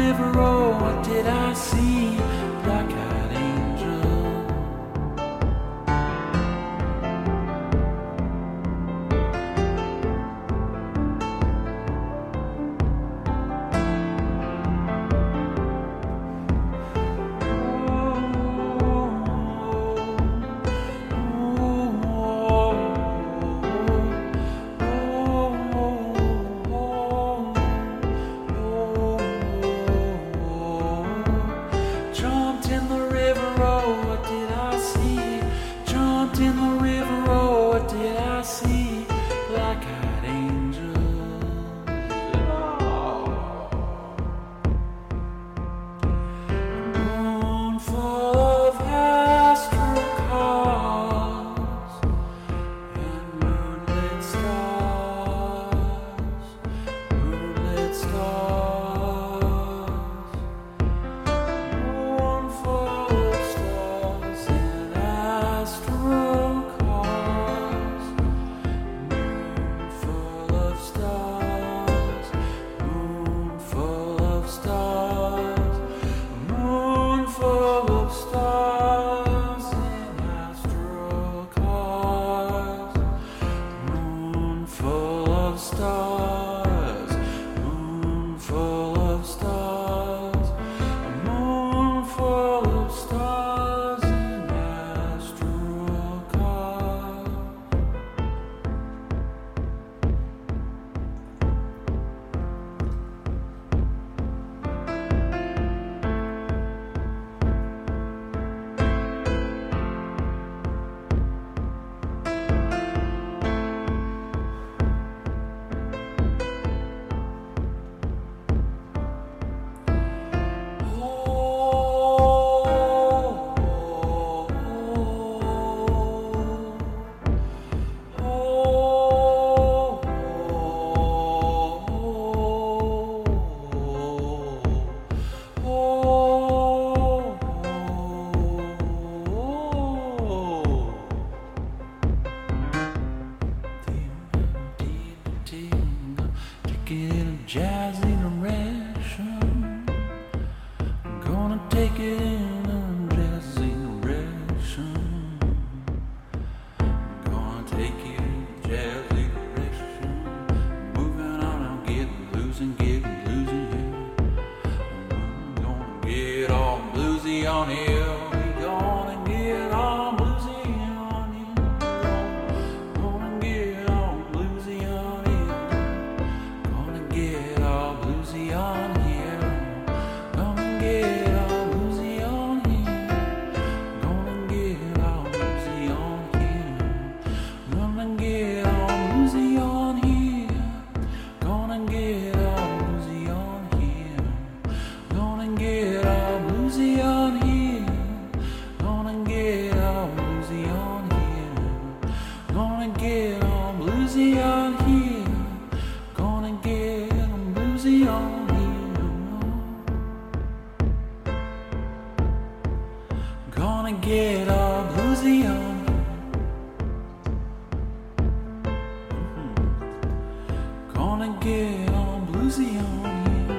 river, oh, what did I see? Black-eyed angel. Jumped in the river, oh, what did I see? Jumped in the river, oh, what did I see? Black-eyed angels. Moon full of astrocars and moonlit stars, moonlit stars. Moon full of stars and astrocars. Moon full of stars. Moon full of stars. Moon full of stars and astrocars. Moon full of stars. Moon full of stars. A moon full of stars and astrocars. Jazzy direction. I'm gonna take it in a jazzy direction. I'm gonna take it in a jazzy direction. Moving on, I'm getting losing, yeah. I'm gonna get all bluesy on here. We gonna get all bluesy on here. Gonna get all bluesy on here. Gonna get all bluesy on here. Gonna get all bluesy on here. Gonna get all bluesy on here. Gonna get all bluesy on here. Gonna get all bluesy on here. Gonna get all bluesy on here. Gonna get all bluesy on here. Gonna get all bluesy on here. Gonna get all bluesy on here. Gonna get all bluesy on here. Gonna get all bluesy on here.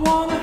wanna